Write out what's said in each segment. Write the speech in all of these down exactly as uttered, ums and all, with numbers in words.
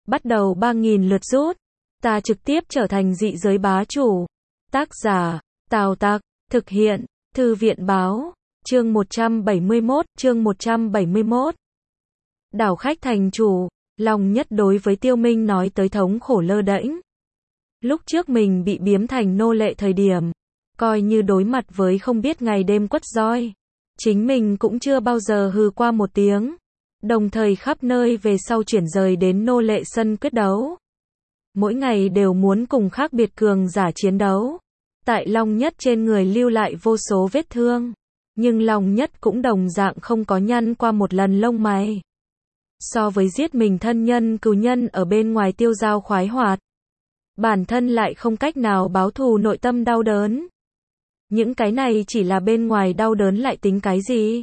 bắt đầu ba nghìn lượt rút. Ta trực tiếp trở thành dị giới bá chủ. Tác giả, Tào Tặc, thực hiện, Thư viện báo, chương một trăm bảy mươi mốt, chương một trăm bảy mươi mốt. Đảo khách thành chủ, Long Nhất đối với Tiêu Minh nói tới thống khổ lơ đễnh. Lúc trước mình bị biếm thành nô lệ thời điểm, coi như đối mặt với không biết ngày đêm quất roi. Chính mình cũng chưa bao giờ hừ qua một tiếng. Đồng thời khắp nơi về sau chuyển rời đến nô lệ sân quyết đấu. Mỗi ngày đều muốn cùng khác biệt cường giả chiến đấu. Tại Long Nhất trên người lưu lại vô số vết thương. Nhưng Long Nhất cũng đồng dạng không có nhăn qua một lần lông mày. So với giết mình thân nhân cừu nhân ở bên ngoài tiêu dao khoái hoạt, bản thân lại không cách nào báo thù nội tâm đau đớn. Những cái này chỉ là bên ngoài đau đớn lại tính cái gì?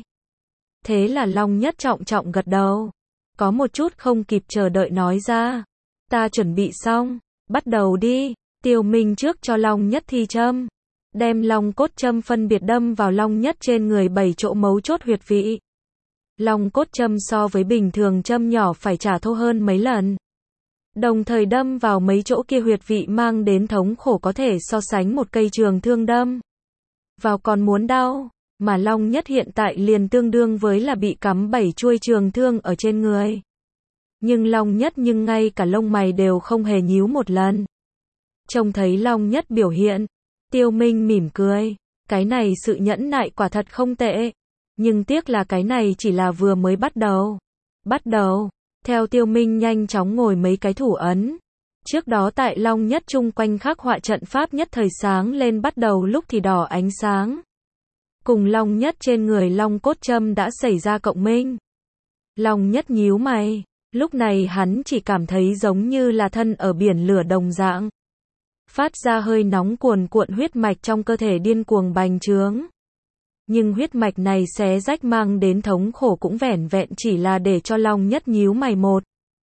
Thế là Long Nhất trọng trọng gật đầu. Có một chút không kịp chờ đợi nói ra. Ta chuẩn bị xong, bắt đầu đi. Tiêu Minh trước cho Long Nhất thi châm. Đem long cốt châm phân biệt đâm vào Long Nhất trên người bảy chỗ mấu chốt huyệt vị. Long cốt châm so với bình thường châm nhỏ phải trả thô hơn mấy lần. Đồng thời đâm vào mấy chỗ kia huyệt vị mang đến thống khổ có thể so sánh một cây trường thương đâm vào còn muốn đau. Mà Long Nhất hiện tại liền tương đương với là bị cắm bảy chuôi trường thương ở trên người. Nhưng Long Nhất nhưng ngay cả lông mày đều không hề nhíu một lần. Trông thấy Long Nhất biểu hiện, Tiêu Minh mỉm cười. Cái này sự nhẫn nại quả thật không tệ. Nhưng tiếc là cái này chỉ là vừa mới bắt đầu. Bắt đầu, theo Tiêu Minh nhanh chóng ngồi mấy cái thủ ấn. Trước đó tại Long Nhất chung quanh khắc họa trận pháp nhất thời sáng lên bắt đầu lúc thì đỏ ánh sáng. Cùng Long Nhất trên người long cốt châm đã xảy ra cộng minh. Long Nhất nhíu mày, lúc này hắn chỉ cảm thấy giống như là thân ở biển lửa đồng dạng. Phát ra hơi nóng cuồn cuộn huyết mạch trong cơ thể điên cuồng bành trướng. Nhưng huyết mạch này xé rách mang đến thống khổ cũng vẻn vẹn chỉ là để cho Long Nhất nhíu mày một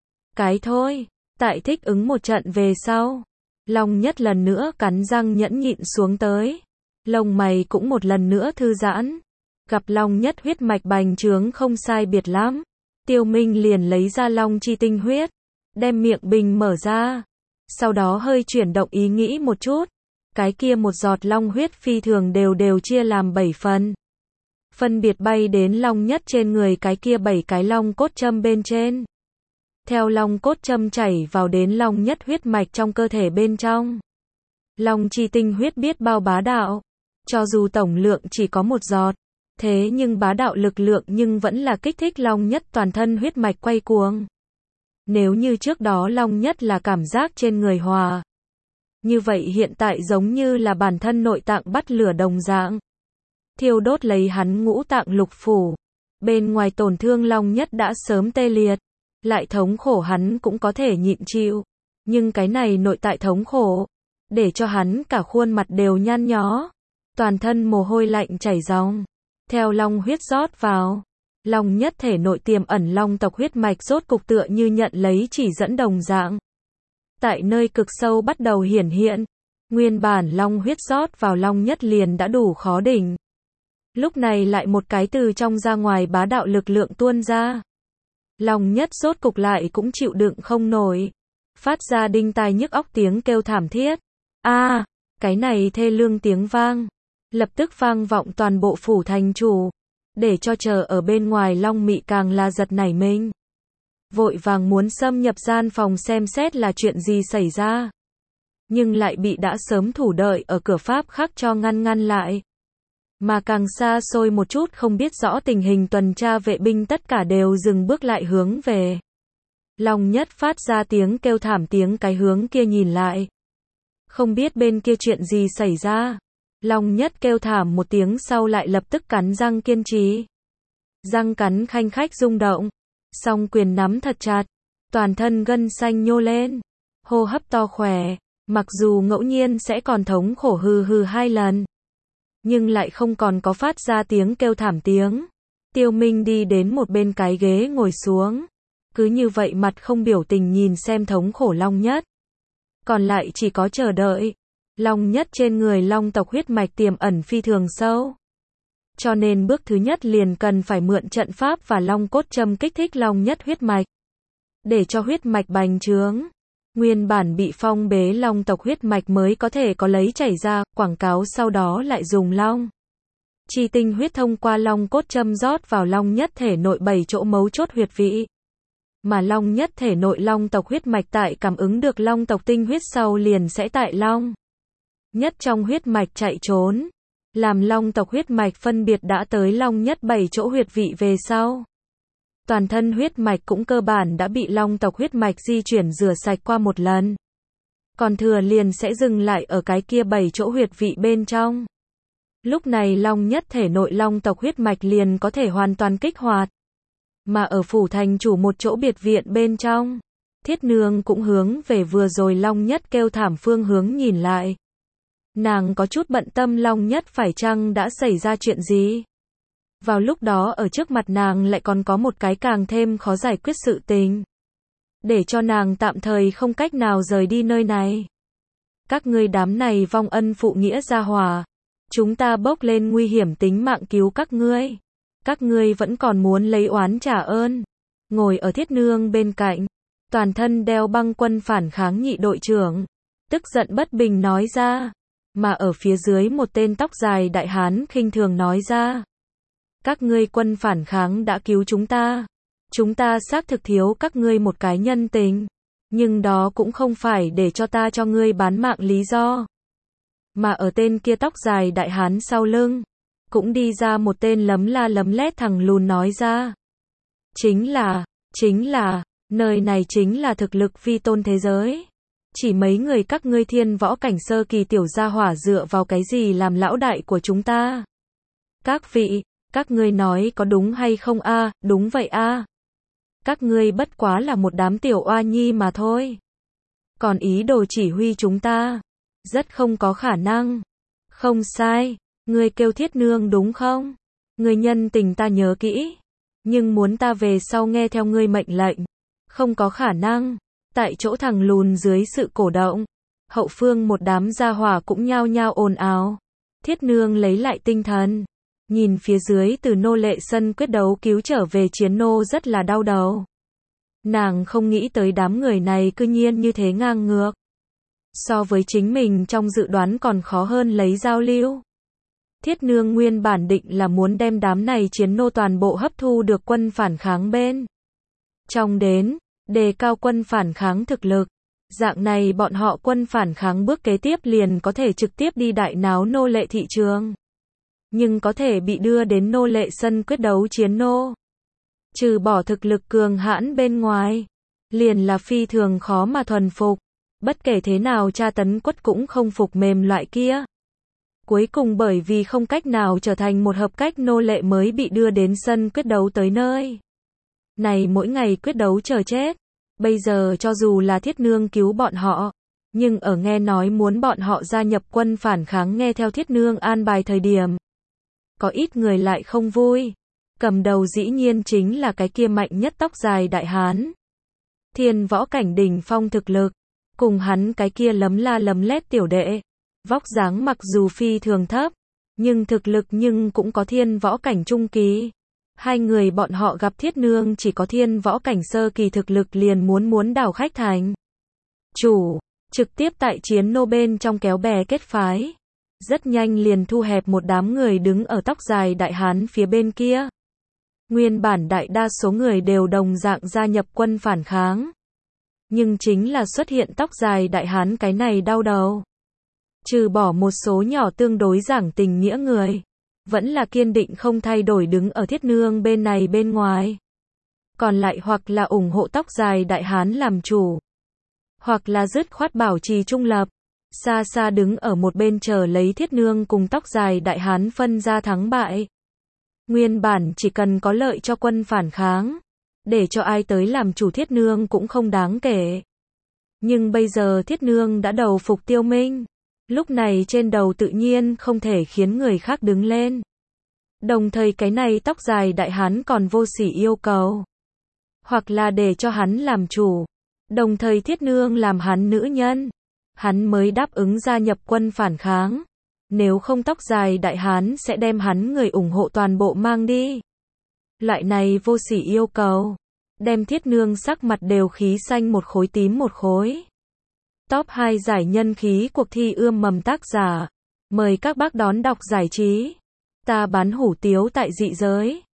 cái thôi. Tại thích ứng một trận về sau, Long Nhất lần nữa cắn răng nhẫn nhịn xuống tới. Lông mày cũng một lần nữa thư giãn. Gặp Long Nhất huyết mạch bành trướng không sai biệt lắm. Tiêu Minh liền lấy ra long chi tinh huyết. Đem miệng bình mở ra. Sau đó hơi chuyển động ý nghĩ một chút. Cái kia một giọt long huyết phi thường đều đều chia làm bảy phần. Phân biệt bay đến Long Nhất trên người cái kia bảy cái long cốt châm bên trên. Theo long cốt châm chảy vào đến Long Nhất huyết mạch trong cơ thể bên trong. Long chi tinh huyết biết bao bá đạo. Cho dù tổng lượng chỉ có một giọt, thế nhưng bá đạo lực lượng nhưng vẫn là kích thích Long Nhất toàn thân huyết mạch quay cuồng. Nếu như trước đó Long Nhất là cảm giác trên người hòa, như vậy hiện tại giống như là bản thân nội tạng bắt lửa đồng dạng. Thiêu đốt lấy hắn ngũ tạng lục phủ. Bên ngoài tổn thương Long Nhất đã sớm tê liệt. Lại thống khổ hắn cũng có thể nhịn chịu. Nhưng cái này nội tại thống khổ, để cho hắn cả khuôn mặt đều nhăn nhó. Toàn thân mồ hôi lạnh chảy ròng. Theo long huyết rót vào, Long Nhất thể nội tiềm ẩn long tộc huyết mạch rốt cục tựa như nhận lấy chỉ dẫn đồng dạng. Tại nơi cực sâu bắt đầu hiển hiện. Nguyên bản long huyết rót vào Long Nhất liền đã đủ khó đỉnh. Lúc này lại một cái từ trong ra ngoài bá đạo lực lượng tuôn ra. Long Nhất rốt cục lại cũng chịu đựng không nổi. Phát ra đinh tai nhức óc tiếng kêu thảm thiết. A, à, cái này thê lương tiếng vang. Lập tức vang vọng toàn bộ phủ thành chủ. Để cho chờ ở bên ngoài Long Mị càng là giật nảy mình. Vội vàng muốn xâm nhập gian phòng xem xét là chuyện gì xảy ra. Nhưng lại bị đã sớm thủ đợi ở cửa pháp khắc cho ngăn ngăn lại. Mà càng xa xôi một chút không biết rõ tình hình tuần tra vệ binh tất cả đều dừng bước lại hướng về. Long Nhất phát ra tiếng kêu thảm tiếng cái hướng kia nhìn lại. Không biết bên kia chuyện gì xảy ra. Long Nhất kêu thảm một tiếng sau lại lập tức cắn răng kiên trì. Răng cắn khanh khách rung động. Song quyền nắm thật chặt. Toàn thân gân xanh nhô lên. Hô hấp to khỏe. Mặc dù ngẫu nhiên sẽ còn thống khổ hừ hừ hai lần. Nhưng lại không còn có phát ra tiếng kêu thảm tiếng. Tiêu Minh đi đến một bên cái ghế ngồi xuống. Cứ như vậy mặt không biểu tình nhìn xem thống khổ Long Nhất. Còn lại chỉ có chờ đợi. Long Nhất trên người long tộc huyết mạch tiềm ẩn phi thường sâu. Cho nên bước thứ nhất liền cần phải mượn trận pháp và long cốt châm kích thích Long Nhất huyết mạch. để cho huyết mạch bành trướng. Nguyên bản bị phong bế long tộc huyết mạch mới có thể có lấy chảy ra, quảng cáo sau đó lại dùng long chi tinh huyết thông qua long cốt châm rót vào long nhất thể nội bảy chỗ mấu chốt huyệt vị. Mà long nhất thể nội long tộc huyết mạch tại cảm ứng được long tộc tinh huyết sau liền sẽ tại long nhất trong huyết mạch chạy trốn. Làm long tộc huyết mạch phân biệt đã tới long nhất bảy chỗ huyệt vị về sau. Toàn thân huyết mạch cũng cơ bản đã bị long tộc huyết mạch di chuyển rửa sạch qua một lần. Còn thừa liền sẽ dừng lại ở cái kia bảy chỗ huyệt vị bên trong. Lúc này long nhất thể nội long tộc huyết mạch liền có thể hoàn toàn kích hoạt. Mà ở phủ thành chủ một chỗ biệt viện bên trong, Thiết Nương cũng hướng về vừa rồi long nhất kêu thảm phương hướng nhìn lại. Nàng có chút bận tâm long nhất phải chăng đã xảy ra chuyện gì. Vào lúc đó ở trước mặt nàng lại còn có một cái càng thêm khó giải quyết sự tình. Để cho nàng tạm thời không cách nào rời đi nơi này. Các ngươi đám này vong ân phụ nghĩa gia hỏa. Chúng ta bốc lên nguy hiểm tính mạng cứu các ngươi. Các ngươi vẫn còn muốn lấy oán trả ơn. Ngồi ở Thiết Nương bên cạnh, toàn thân đeo băng quân phản kháng nhị đội trưởng, tức giận bất bình nói ra. Mà ở phía dưới một tên tóc dài đại hán khinh thường nói ra. Các ngươi quân phản kháng đã cứu chúng ta. Chúng ta xác thực thiếu các ngươi một cái nhân tình. Nhưng đó cũng không phải để cho ta cho ngươi bán mạng lý do. Mà ở tên kia tóc dài đại hán sau lưng, cũng đi ra một tên lấm la lấm lét thằng lùn nói ra. Chính là, chính là, nơi này chính là thực lực vi tôn thế giới. Chỉ mấy người các ngươi thiên võ cảnh sơ kỳ tiểu gia hỏa dựa vào cái gì làm lão đại của chúng ta? Các vị, các ngươi nói có đúng hay không a? À, đúng vậy a. À. Các ngươi bất quá là một đám tiểu oa nhi mà thôi. Còn ý đồ chỉ huy chúng ta, rất không có khả năng. Không sai, ngươi kêu Thiết Nương đúng không? Ngươi nhân tình ta nhớ kỹ, nhưng muốn ta về sau nghe theo ngươi mệnh lệnh, không có khả năng. Tại chỗ thằng lùn dưới sự cổ động, hậu phương một đám gia hỏa cũng nhao nhao ồn ào. Thiết Nương lấy lại tinh thần, nhìn phía dưới từ nô lệ sân quyết đấu cứu trở về chiến nô rất là đau đầu. Nàng không nghĩ tới đám người này cư nhiên như thế ngang ngược. So với chính mình trong dự đoán còn khó hơn lấy giao lưu. Thiết Nương nguyên bản định là muốn đem đám này chiến nô toàn bộ hấp thu được quân phản kháng bên trong đến, đề cao quân phản kháng thực lực. Dạng này bọn họ quân phản kháng bước kế tiếp liền có thể trực tiếp đi đại náo nô lệ thị trường. Nhưng có thể bị đưa đến nô lệ sân quyết đấu chiến nô. Trừ bỏ thực lực cường hãn bên ngoài, liền là phi thường khó mà thuần phục. Bất kể thế nào tra tấn quất cũng không phục mềm loại kia. Cuối cùng bởi vì không cách nào trở thành một hợp cách nô lệ mới bị đưa đến sân quyết đấu tới nơi này mỗi ngày quyết đấu chờ chết. Bây giờ cho dù là Thiết Nương cứu bọn họ, nhưng ở nghe nói muốn bọn họ gia nhập quân phản kháng nghe theo Thiết Nương an bài thời điểm, có ít người lại không vui. Cầm đầu dĩ nhiên chính là cái kia mạnh nhất tóc dài đại hán. Thiên võ cảnh đỉnh phong thực lực, cùng hắn cái kia lấm la lấm lét tiểu đệ. Vóc dáng mặc dù phi thường thấp, nhưng thực lực nhưng cũng có thiên võ cảnh trung kỳ. Hai người bọn họ gặp Thiết Nương chỉ có thiên võ cảnh sơ kỳ thực lực liền muốn muốn đảo khách thành chủ, trực tiếp tại chiến nô bên trong kéo bè kết phái. Rất nhanh liền thu hẹp một đám người đứng ở tóc dài đại hán phía bên kia. Nguyên bản đại đa số người đều đồng dạng gia nhập quân phản kháng. Nhưng chính là xuất hiện tóc dài đại hán cái này đau đầu. Trừ bỏ một số nhỏ tương đối giảng tình nghĩa người, vẫn là kiên định không thay đổi đứng ở Thiết Nương bên này bên ngoài. Còn lại hoặc là ủng hộ tóc dài đại hán làm chủ, hoặc là dứt khoát bảo trì trung lập, xa xa đứng ở một bên chờ lấy Thiết Nương cùng tóc dài đại hán phân ra thắng bại. Nguyên bản chỉ cần có lợi cho quân phản kháng, để cho ai tới làm chủ Thiết Nương cũng không đáng kể. Nhưng bây giờ Thiết Nương đã đầu phục Tiêu Minh. Lúc này trên đầu tự nhiên không thể khiến người khác đứng lên. Đồng thời cái này tóc dài đại hán còn vô sỉ yêu cầu. Hoặc là để cho hắn làm chủ. Đồng thời Thiết Nương làm hắn nữ nhân. Hắn mới đáp ứng gia nhập quân phản kháng. Nếu không tóc dài đại hán sẽ đem hắn người ủng hộ toàn bộ mang đi. Loại này vô sỉ yêu cầu. Đem Thiết Nương sắc mặt đều khí xanh một khối tím một khối. Top hai giải nhân khí cuộc thi ươm mầm tác giả. Mời các bác đón đọc giải trí. Ta bán hủ tiếu tại dị giới.